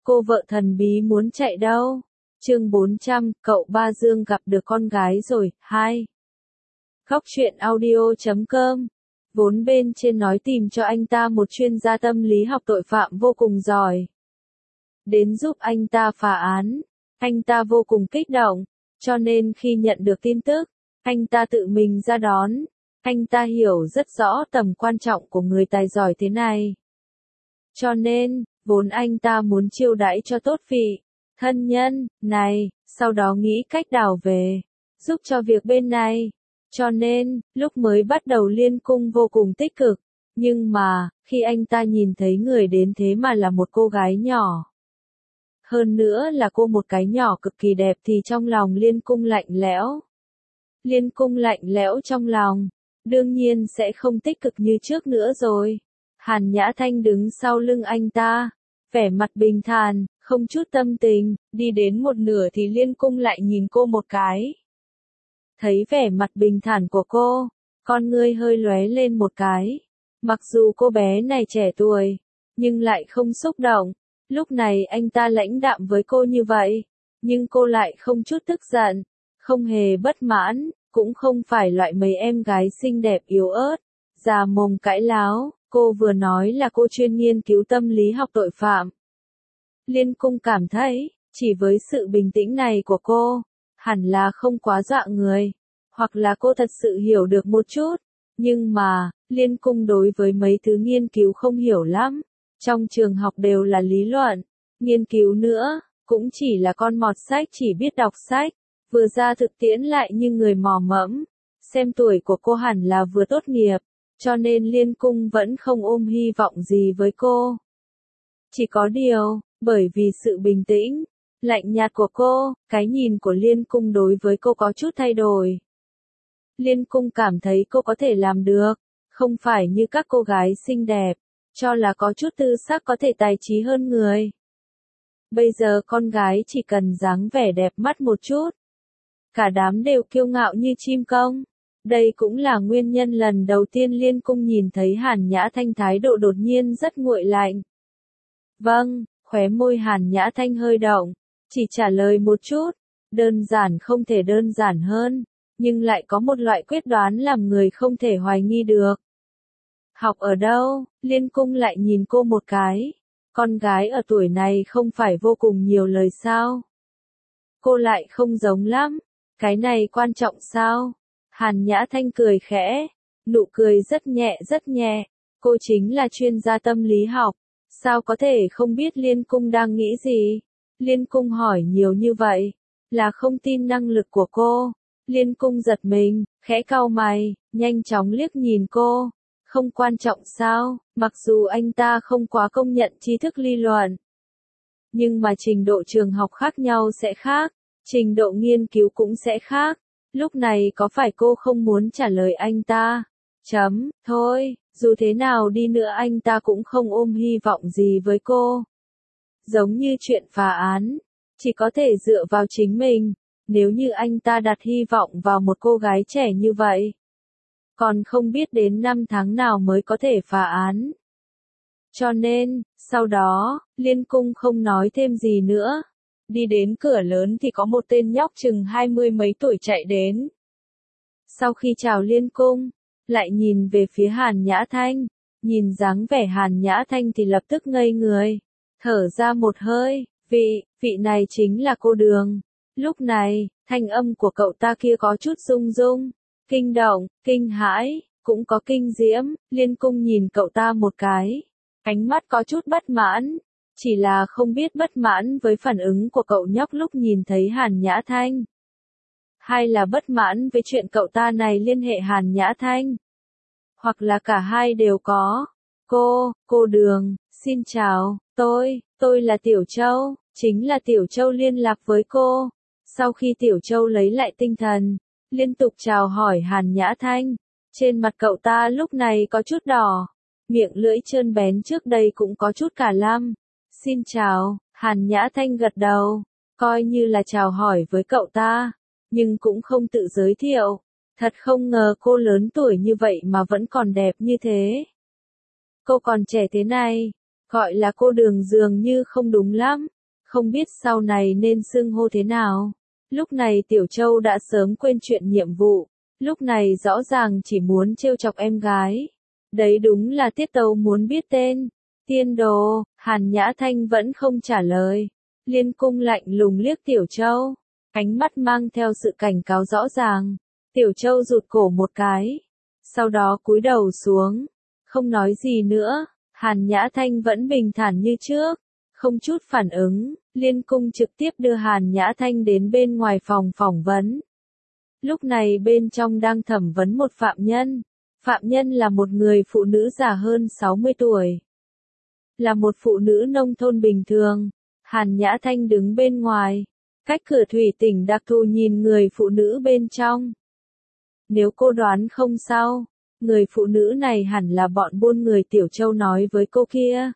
Cô vợ thần bí muốn chạy đâu? Chương 400, cậu Ba Dương gặp được con gái rồi, 2. Góc truyện audio.com. Vốn bên trên nói tìm cho anh ta một chuyên gia tâm lý học tội phạm vô cùng giỏi. Đến giúp anh ta phá án. Anh ta vô cùng kích động, cho nên khi nhận được tin tức, anh ta tự mình ra đón. Anh ta hiểu rất rõ tầm quan trọng của người tài giỏi thế này. Cho nên, vốn anh ta muốn chiêu đãi cho tốt vị thân nhân này, sau đó nghĩ cách đào về, giúp cho việc bên này. Cho nên, lúc mới bắt đầu Liên Cung vô cùng tích cực, nhưng mà, khi anh ta nhìn thấy người đến thế mà là một cô gái nhỏ. Hơn nữa là cô một cái nhỏ cực kỳ đẹp thì trong lòng Liên Cung lạnh lẽo. Liên Cung lạnh lẽo trong lòng, đương nhiên sẽ không tích cực như trước nữa rồi. Hàn Nhã Thanh đứng sau lưng anh ta, vẻ mặt bình thản, không chút tâm tình, đi đến một nửa thì Liên Cung lại nhìn cô một cái. Thấy vẻ mặt bình thản của cô, con ngươi hơi lóe lên một cái. Mặc dù cô bé này trẻ tuổi, nhưng lại không xúc động. Lúc này anh ta lãnh đạm với cô như vậy, nhưng cô lại không chút tức giận, không hề bất mãn, cũng không phải loại mấy em gái xinh đẹp yếu ớt, già mồm cãi láo. Cô vừa nói là cô chuyên nghiên cứu tâm lý học tội phạm. Liên Cung cảm thấy, chỉ với sự bình tĩnh này của cô, hẳn là không quá dọa người, hoặc là cô thật sự hiểu được một chút. Nhưng mà, Liên Cung đối với mấy thứ nghiên cứu không hiểu lắm. Trong trường học đều là lý luận, nghiên cứu nữa, cũng chỉ là con mọt sách chỉ biết đọc sách, vừa ra thực tiễn lại như người mò mẫm. Xem tuổi của cô hẳn là vừa tốt nghiệp, cho nên Liên Cung vẫn không ôm hy vọng gì với cô. Chỉ có điều, bởi vì sự bình tĩnh, lạnh nhạt của cô, cái nhìn của Liên Cung đối với cô có chút thay đổi. Liên Cung cảm thấy cô có thể làm được, không phải như các cô gái xinh đẹp, cho là có chút tư sắc có thể tài trí hơn người. Bây giờ con gái chỉ cần dáng vẻ đẹp mắt một chút, cả đám đều kiêu ngạo như chim công. Đây cũng là nguyên nhân lần đầu tiên Liên Cung nhìn thấy Hàn Nhã Thanh thái độ đột nhiên rất nguội lạnh. Vâng, khóe môi Hàn Nhã Thanh hơi động, chỉ trả lời một chút, đơn giản không thể đơn giản hơn, nhưng lại có một loại quyết đoán làm người không thể hoài nghi được. Học ở đâu? Liên Cung lại nhìn cô một cái. Con gái ở tuổi này không phải vô cùng nhiều lời sao? Cô lại không giống lắm. Cái này quan trọng sao? Hàn Nhã Thanh cười khẽ, nụ cười rất nhẹ. Cô chính là chuyên gia tâm lý học, sao có thể không biết Liên Cung đang nghĩ gì? Liên Cung hỏi nhiều như vậy, là không tin năng lực của cô. Liên Cung giật mình, khẽ cau mày, nhanh chóng liếc nhìn cô. Không quan trọng sao, mặc dù anh ta không quá công nhận tri thức lý luận. Nhưng mà trình độ trường học khác nhau sẽ khác, trình độ nghiên cứu cũng sẽ khác. Lúc này có phải cô không muốn trả lời anh ta? Thôi, dù thế nào đi nữa anh ta cũng không ôm hy vọng gì với cô. Giống như chuyện phá án, chỉ có thể dựa vào chính mình, nếu như anh ta đặt hy vọng vào một cô gái trẻ như vậy. Còn không biết đến năm tháng nào mới có thể phá án. Cho nên, sau đó, Liên Cung không nói thêm gì nữa. Đi đến cửa lớn thì có một tên nhóc chừng 20 mấy tuổi chạy đến. Sau khi chào Liên Cung, lại nhìn về phía Hàn Nhã Thanh, nhìn dáng vẻ Hàn Nhã Thanh thì lập tức ngây người, thở ra một hơi, vị này chính là cô Đường. Lúc này, thanh âm của cậu ta kia có chút rung rung, kinh động, kinh hãi, cũng có kinh diễm. Liên Cung nhìn cậu ta một cái, ánh mắt có chút bất mãn. Chỉ là không biết bất mãn với phản ứng của cậu nhóc lúc nhìn thấy Hàn Nhã Thanh. Hay là bất mãn với chuyện cậu ta này liên hệ Hàn Nhã Thanh. Hoặc là cả hai đều có. Cô Đường, xin chào, tôi là Tiểu Châu, chính là Tiểu Châu liên lạc với cô. Sau khi Tiểu Châu lấy lại tinh thần, liên tục chào hỏi Hàn Nhã Thanh. Trên mặt cậu ta lúc này có chút đỏ, miệng lưỡi trơn bén trước đây cũng có chút cả lăm. Xin chào, Hàn Nhã Thanh gật đầu, coi như là chào hỏi với cậu ta, nhưng cũng không tự giới thiệu. Thật không ngờ cô lớn tuổi như vậy mà vẫn còn đẹp như thế. Cô còn trẻ thế này, gọi là cô Đường dường như không đúng lắm. không biết sau này nên xưng hô thế nào. Lúc này Tiểu Châu đã sớm quên chuyện nhiệm vụ, lúc này rõ ràng chỉ muốn trêu chọc em gái. Đấy đúng là Tiết Tấu muốn biết tên. Tiên đồ, Hàn Nhã Thanh vẫn không trả lời. Liên Cung lạnh lùng liếc Tiểu Châu, ánh mắt mang theo sự cảnh cáo rõ ràng. Tiểu Châu rụt cổ một cái, sau đó cúi đầu xuống, không nói gì nữa. Hàn Nhã Thanh vẫn bình thản như trước, không chút phản ứng. Liên Cung trực tiếp đưa Hàn Nhã Thanh đến bên ngoài phòng phỏng vấn. Lúc này bên trong đang thẩm vấn một phạm nhân. Phạm nhân là một người phụ nữ già hơn 60 tuổi. Là một phụ nữ nông thôn bình thường. Hàn Nhã Thanh đứng bên ngoài, cách cửa thủy tinh đặc thù nhìn người phụ nữ bên trong. Nếu cô đoán không sao, người phụ nữ này hẳn là bọn buôn người Tiểu Châu nói với cô kia.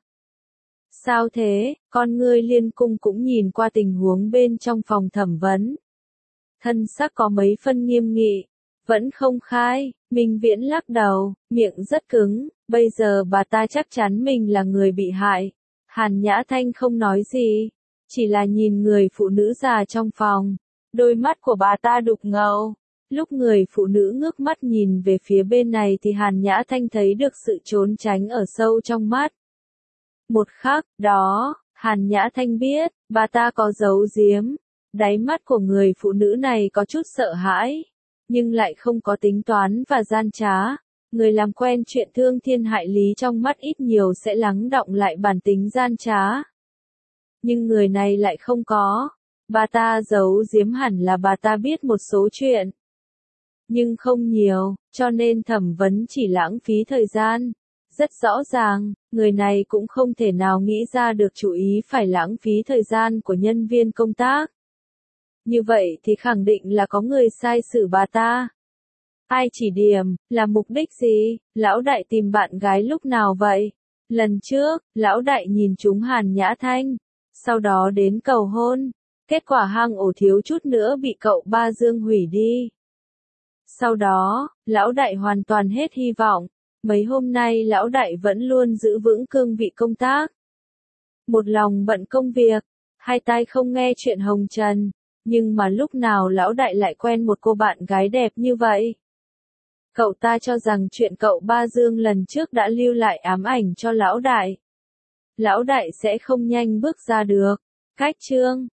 Sao thế? Con ngươi Liên Cung cũng nhìn qua tình huống bên trong phòng thẩm vấn. Thân sắc có mấy phân nghiêm nghị, vẫn không khai. Minh Viễn lắc đầu, miệng rất cứng, bây giờ bà ta chắc chắn mình là người bị hại. Hàn Nhã Thanh không nói gì, chỉ là nhìn người phụ nữ già trong phòng. Đôi mắt của bà ta đục ngầu. Lúc người phụ nữ ngước mắt nhìn về phía bên này thì Hàn Nhã Thanh thấy được sự trốn tránh ở sâu trong mắt. Một khắc đó, Hàn Nhã Thanh biết, bà ta có giấu giếm. Đáy mắt của người phụ nữ này có chút sợ hãi, nhưng lại không có tính toán và gian trá. Người làm quen chuyện thương thiên hại lý trong mắt ít nhiều sẽ lắng đọng lại bản tính gian trá. Nhưng người này lại không có. Bà ta giấu giếm hẳn là bà ta biết một số chuyện, nhưng không nhiều, cho nên thẩm vấn chỉ lãng phí thời gian. Rất rõ ràng, người này cũng không thể nào nghĩ ra được chủ ý phải lãng phí thời gian của nhân viên công tác. Như vậy thì khẳng định là có người sai xử bà ta. Ai chỉ điểm, là mục đích gì? Lão đại tìm bạn gái lúc nào vậy? Lần trước, lão đại nhìn trúng Hàn Nhã Thanh, sau đó đến cầu hôn. Kết quả hang ổ thiếu chút nữa bị cậu ba Dương hủy đi. Sau đó, lão đại hoàn toàn hết hy vọng. Mấy hôm nay lão đại vẫn luôn giữ vững cương vị công tác. Một lòng bận công việc, hai tai không nghe chuyện hồng trần. Nhưng mà lúc nào lão đại lại quen một cô bạn gái đẹp như vậy? Cậu ta cho rằng chuyện cậu ba Dương lần trước đã lưu lại ám ảnh cho lão đại. Lão đại sẽ không nhanh bước ra được. Cách chương